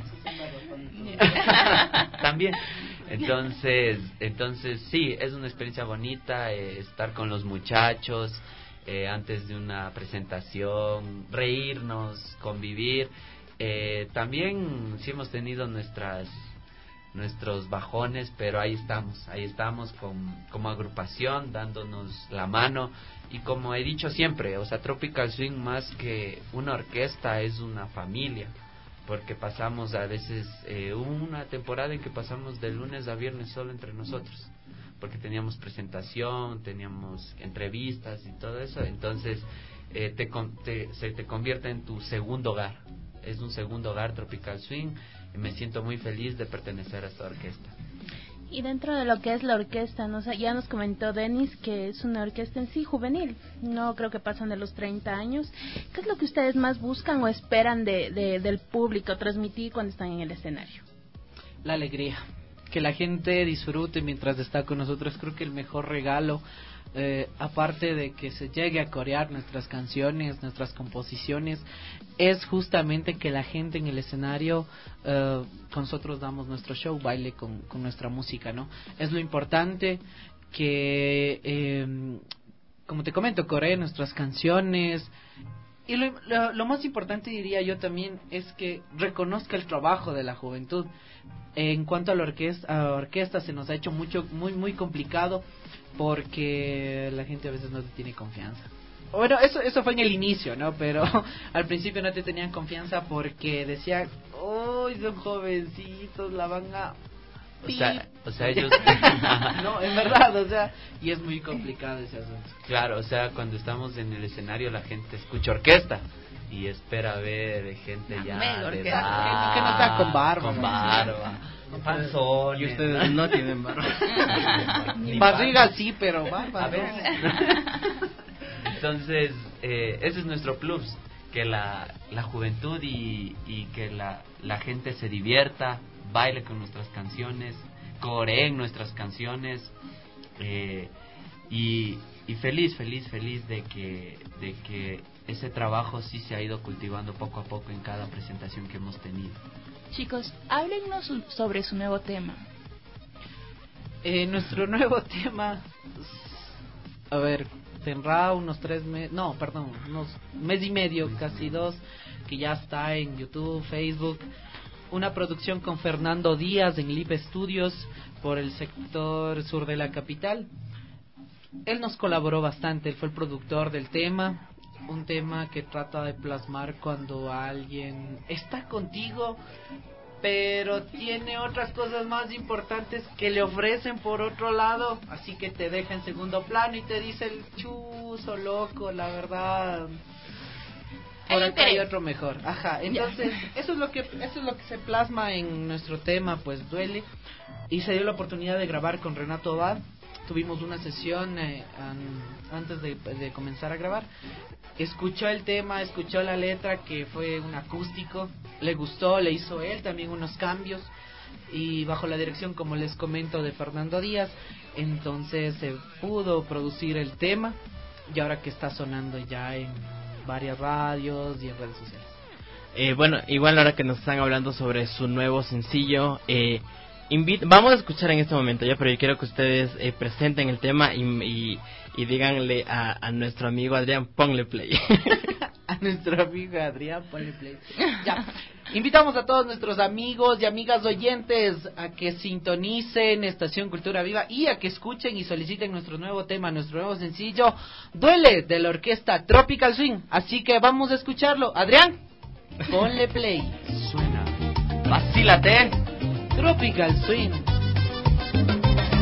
También. Entonces sí, es una experiencia bonita estar con los muchachos antes de una presentación, reírnos, convivir. También sí hemos tenido nuestros bajones, pero ahí estamos como agrupación dándonos la mano. Y como he dicho siempre, o sea, Tropical Swing más que una orquesta es una familia, porque pasamos a veces una temporada en que pasamos de lunes a viernes solo entre nosotros, porque teníamos presentación, teníamos entrevistas y todo eso. Entonces se te convierte en tu segundo hogar. Es un segundo hogar Tropical Swing, y me siento muy feliz de pertenecer a esta orquesta. Y dentro de lo que es la orquesta, ya nos comentó Denis que es una orquesta en sí juvenil, no creo que pasan de los 30 años. ¿Qué es lo que ustedes más buscan o esperan del público transmitir cuando están en el escenario? La alegría, que la gente disfrute mientras está con nosotros. Creo que el mejor regalo, aparte de que se llegue a corear nuestras canciones, nuestras composiciones, es justamente que la gente en el escenario, nosotros damos nuestro show, baile con nuestra música, ¿no? Es lo importante que, como te comento, coree nuestras canciones. Y lo más importante, diría yo también, es que reconozca el trabajo de la juventud. En cuanto a la orquesta se nos ha hecho muy complicado, porque la gente a veces no te tiene confianza. Bueno, eso fue en el inicio, ¿no? Pero al principio no te tenían confianza porque decían, ¡oh, son jovencitos, la van a...! O sea ellos... No, en verdad, o sea, y es muy complicado ese asunto. Claro, o sea, cuando estamos en el escenario la gente escucha orquesta y espera ver gente ya de edad, que no está con barba. Con panzón. Y ustedes no tienen barba. Barriga sí, pero barba a veces. Entonces, ese es nuestro plus, que la juventud y que la gente se divierta, baile con nuestras canciones, coreen nuestras canciones, y feliz de que ese trabajo sí se ha ido cultivando poco a poco en cada presentación que hemos tenido. Chicos, háblennos sobre su nuevo tema. Nuestro nuevo tema, a ver, tendrá unos 3 meses, unos mes y medio, casi 2, que ya está en YouTube, Facebook. Una producción con Fernando Díaz en Lip Studios por el sector sur de la capital. Él nos colaboró bastante, él fue el productor del tema. Un tema que trata de plasmar cuando alguien está contigo, pero tiene otras cosas más importantes que le ofrecen por otro lado, así que te deja en segundo plano y te dice el chuzo loco, la verdad, por acá hay otro mejor. Ajá, entonces eso es lo que se plasma en nuestro tema, pues Duele. Y se dio la oportunidad de grabar con Renato Abad. Tuvimos una sesión antes de comenzar a grabar. Escuchó el tema, escuchó la letra, que fue un acústico, le gustó, le hizo él también unos cambios, y bajo la dirección, como les comento, de Fernando Díaz, entonces se pudo producir el tema, y ahora que está sonando ya en varias radios y en redes sociales. Bueno, igual ahora que nos están hablando sobre su nuevo sencillo, vamos a escuchar en este momento ya, pero yo quiero que ustedes presenten el tema y díganle a nuestro amigo Adrián, ponle play. A nuestro amigo Adrián, ponle play. Ya, invitamos a todos nuestros amigos y amigas oyentes a que sintonicen Estación Cultura Viva y a que escuchen y soliciten nuestro nuevo tema, nuestro nuevo sencillo, Duele, de la orquesta Tropical Swing. Así que vamos a escucharlo. Adrián, ponle play. Suena, vacílate. Tropical Swing.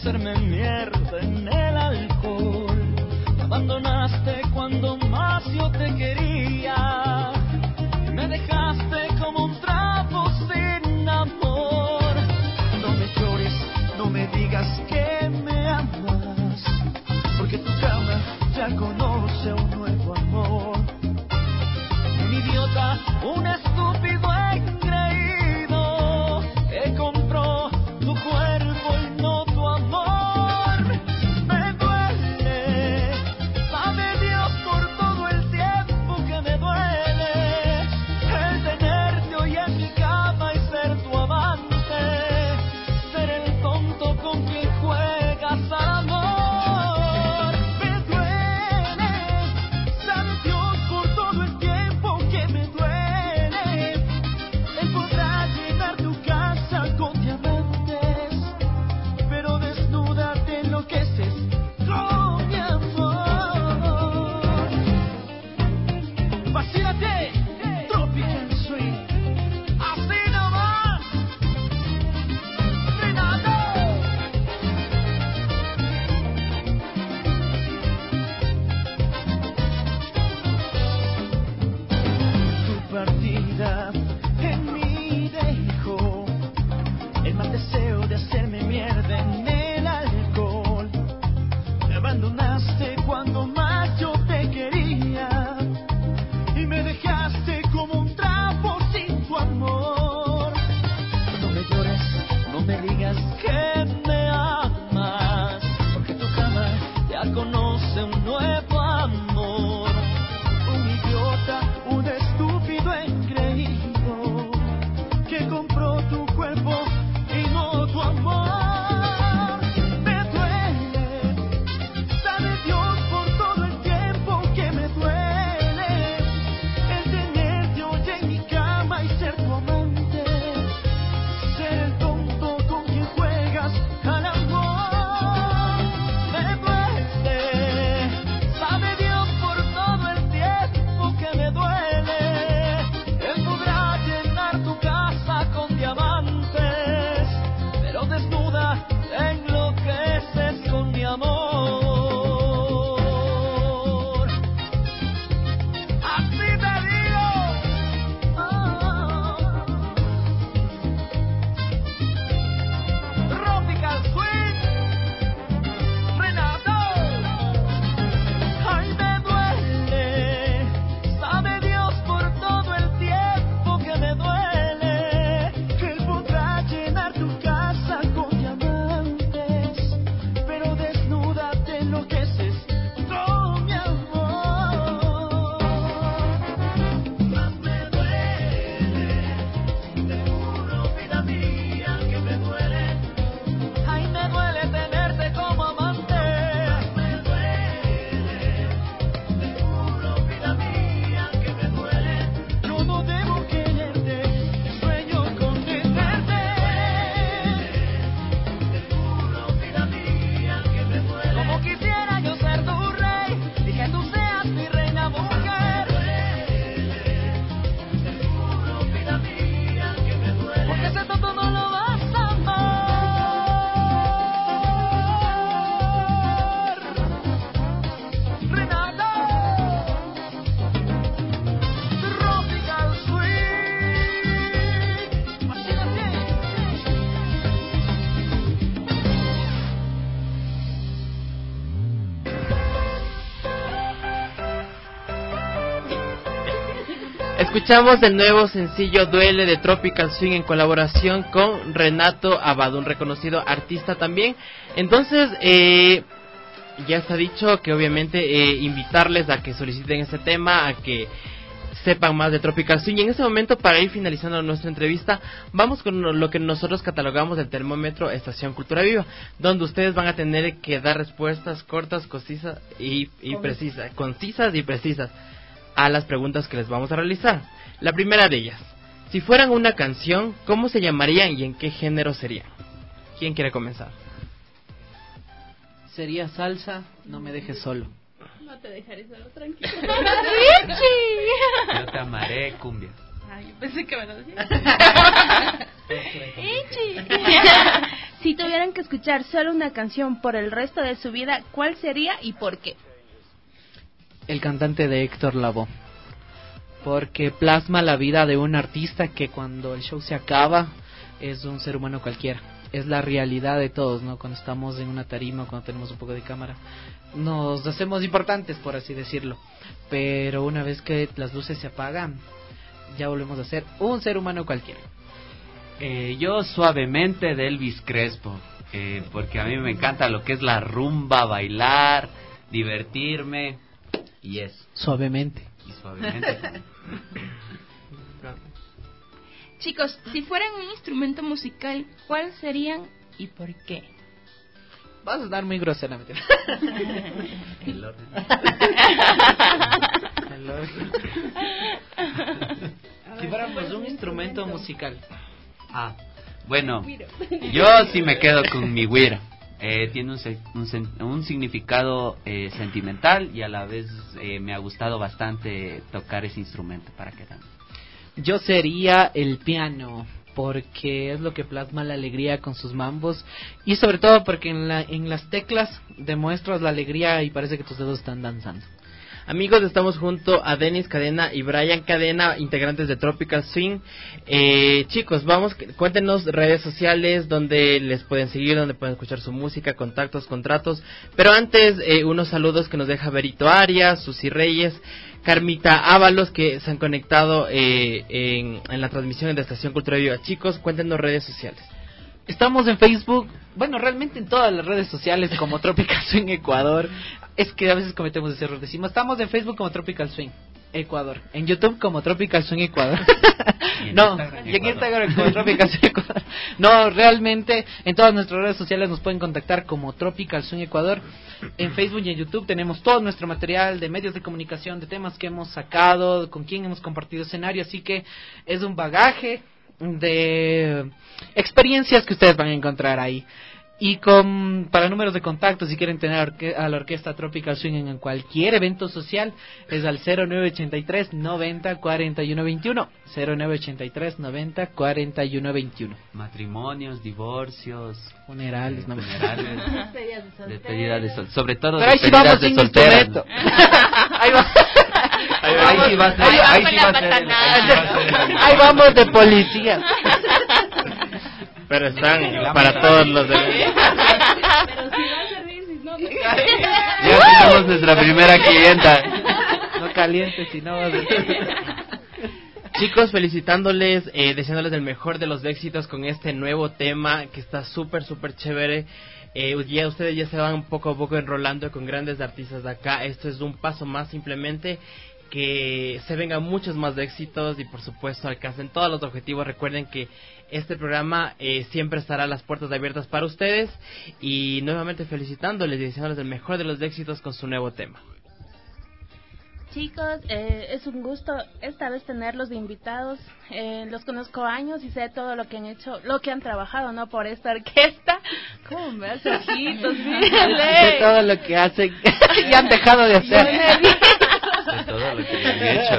hacerme mierda en el alcohol. Me abandonaste cuando más yo te quería. Me dejaste como un trapo sin amor. No me llores, no me digas que me amas, porque tu cama ya conoce un nuevo amor. Un idiota, un estúpido engreído que compró tu cuerpo y no tu amor. Me duele, sabe Dios por todo el tiempo que me duele el tenerte hoy en mi cama y ser tu amante, ser el tonto con quien juegas al amor. Me duele, sabe Dios por todo el tiempo que me duele. Él podrá llenar tu casa con diamantes, pero desnuda te enloqueces con mi amor. Vacíate, Tropical Swing, así nomás, Renato. Tu partida en mí dejó el mal deseo de hacerme mierda en el alcohol. Me abandonaste cuando más yo te quería y me dejaste como un trapo sin tu amor. No me llores, no me digas que me amas, porque tu cama ya conoce un nuevo amor. Un idiota, un estúpido engreído que compró tu cuerpo y no tu amor. Me duele, sabe Dios por todo el tiempo que me duele el tenerte hoy en mi cama y ser tu amante, ser el tonto con quien juegas al amor. Me duele, sabe Dios por todo el tiempo que me duele. Él podrá llenar tu casa con diamantes, pero desnuda te enloqueces con mi amor. Así te digo. Tropical Swing, Renato. Ay, me duele, sabe Dios por todo el tiempo que me duele, que Él podrá llenar tu casa con diamantes, pero desnuda te enloqueces con mi amor. Más me duele, te juro, vida mía, que me duele. Ay, me duele tenerte como amante. Más me duele, te juro, vida mía, que me duele. Yo no debo quererte, sueño con tenerte. Te juro, vida mía, que me duele. Como quisiera yo ser tu rey y que tú seas mi reina mujer. Te juro, vida mía, que me duele. Porque ese tonto no lo vas a amar. Renato, Tropical Swing, vacílate. Escuchamos el nuevo sencillo Duele de Tropical Swing en colaboración con Renato Abad, un reconocido artista también. Entonces, ya está dicho que obviamente invitarles a que soliciten este tema, a que sepan más de Tropical Swing. Y en este momento, para ir finalizando nuestra entrevista, vamos con lo que nosotros catalogamos del termómetro Estación Cultura Viva, donde ustedes van a tener que dar respuestas cortas, concisas y precisas a las preguntas que les vamos a realizar. La primera de ellas: si fueran una canción, ¿cómo se llamarían y en qué género serían? ¿Quién quiere comenzar? Sería salsa, no me dejes solo. No te dejaré solo, tranquilo. Yo te amaré, cumbia. Ay, yo pensé que me lo decía. Si tuvieran que escuchar solo una canción por el resto de su vida, ¿cuál sería y por qué? El cantante de Héctor Lavoe, porque plasma la vida de un artista que cuando el show se acaba es un ser humano cualquiera. Es la realidad de todos, ¿no? Cuando estamos en una tarima, cuando tenemos un poco de cámara, nos hacemos importantes, por así decirlo. Pero una vez que las luces se apagan, ya volvemos a ser un ser humano cualquiera. Yo Suavemente de Elvis Crespo, porque a mí me encanta lo que es la rumba, bailar, divertirme y eso. Suavemente. Y Suavemente. Chicos, si fueran un instrumento musical, ¿cuál serían y por qué? Vas a dar muy grosera, ¿me entiendes? El orden. El orden. Si fuéramos un instrumento musical. Bueno, yo sí me quedo con mi güira. Tiene un significado sentimental y a la vez me ha gustado bastante tocar ese instrumento. ¿Para qué tanto? Yo sería el piano, porque es lo que plasma la alegría con sus mambos y sobre todo porque en las teclas demuestras la alegría y parece que tus dedos están danzando. Amigos, estamos junto a Denis Cadena y Brian Cadena, integrantes de Tropical Swing. Chicos, cuéntenos redes sociales donde les pueden seguir, donde pueden escuchar su música, contactos, contratos. Pero antes, unos saludos que nos deja Berito Arias, Susi Reyes, Carmita Ábalos, que se han conectado en la transmisión de Estación Cultura Viva. Chicos, cuéntenos redes sociales. Estamos en Facebook, bueno, realmente en todas las redes sociales como Tropical Swing Ecuador. Es que a veces cometemos ese error, decimos, estamos en Facebook como Tropical Swing Ecuador, en YouTube como Tropical Swing Ecuador. Y en Instagram como Tropical Swing Ecuador. No, realmente en todas nuestras redes sociales nos pueden contactar como Tropical Swing Ecuador. En Facebook y en YouTube tenemos todo nuestro material de medios de comunicación, de temas que hemos sacado, con quien hemos compartido escenario, así que es un bagaje de experiencias que ustedes van a encontrar ahí. Y para números de contacto, si quieren tener a la Orquesta Tropical Swing en cualquier evento social, es al 0983 90 41 21. 0983 90 41 21. Matrimonios, divorcios, funerales, despedidas de sol, sobre todo pero despedidas de solteras. Ahí vamos de policía. Pero están para todos los de... Pero si va a servir, si no... Ya tenemos nuestra primera clienta. No calientes, si no... Chicos, felicitándoles, deseándoles el mejor de los éxitos con este nuevo tema que está súper chévere. Ya ustedes ya se van poco a poco enrolando con grandes artistas de acá. Esto es un paso más, simplemente que se vengan muchos más éxitos y por supuesto alcancen todos los objetivos. Recuerden que este programa siempre estará las puertas abiertas para ustedes y nuevamente felicitándoles y deseándoles el mejor de los éxitos con su nuevo tema. Chicos, es un gusto esta vez tenerlos de invitados. Los conozco años y sé todo lo que han hecho, lo que han trabajado, ¿no? Por esta orquesta. ¿Cómo me hace ojitos? Sé todo lo que hacen y han dejado de hacer. De todo lo que han hecho.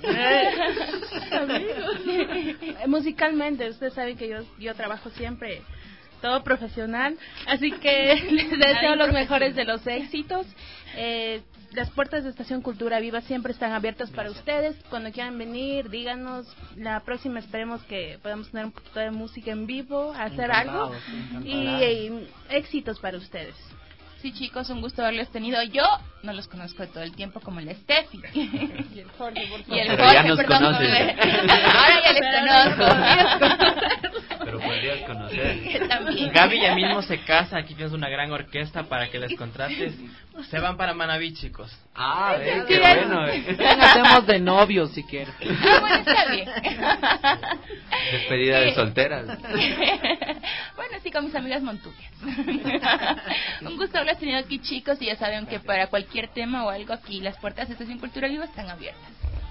Musicalmente, ustedes saben que yo trabajo siempre todo profesional, así que les deseo los mejores de los éxitos. Las puertas de Estación Cultura Viva siempre están abiertas para ustedes. Cuando quieran venir, díganos. La próxima esperemos que podamos tener un poquito de música en vivo, hacer algo y éxitos para ustedes. Sí, chicos, un gusto haberles tenido. Yo no los conozco de todo el tiempo como el Steffi. Y el Jorge, por favor. Y el Pero Jorge, ya nos perdón. conoces. Ahora ya les conozco. Pero podrías conocer. También. Gaby ya mismo se casa, aquí tienes una gran orquesta para que les contrates. Se van para Manaví, chicos. Qué bueno. Hacemos de novios si quieren. Bueno, está bien. Despedida de solteras. Bueno, sí, con mis amigas montubias. Un gusto haberlas tenido aquí, chicos, y ya saben que para cualquier tema o algo aquí las puertas de Estación Cultura Viva están abiertas.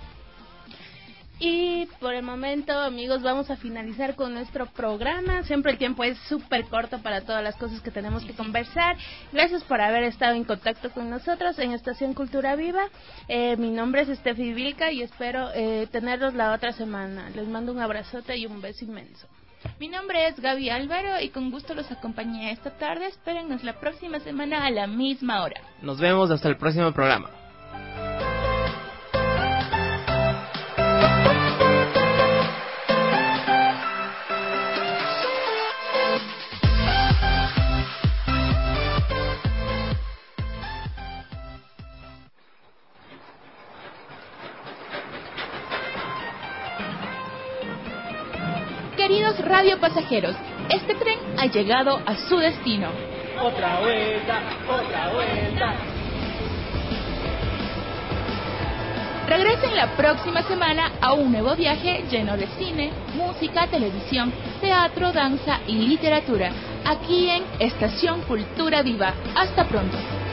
Y por el momento, amigos, vamos a finalizar con nuestro programa. Siempre el tiempo es súper corto para todas las cosas que tenemos que conversar. Gracias por haber estado en contacto con nosotros en Estación Cultura Viva. Mi nombre es Steffi Vilca y espero tenerlos la otra semana. Les mando un abrazote y un beso inmenso. Mi nombre es Gaby Álvaro y con gusto los acompañé esta tarde. Espérennos la próxima semana a la misma hora. Nos vemos hasta el próximo programa. Queridos radiopasajeros, este tren ha llegado a su destino. Otra vuelta, otra vuelta. Regresen la próxima semana a un nuevo viaje lleno de cine, música, televisión, teatro, danza y literatura, aquí en Estación Cultura Viva. Hasta pronto.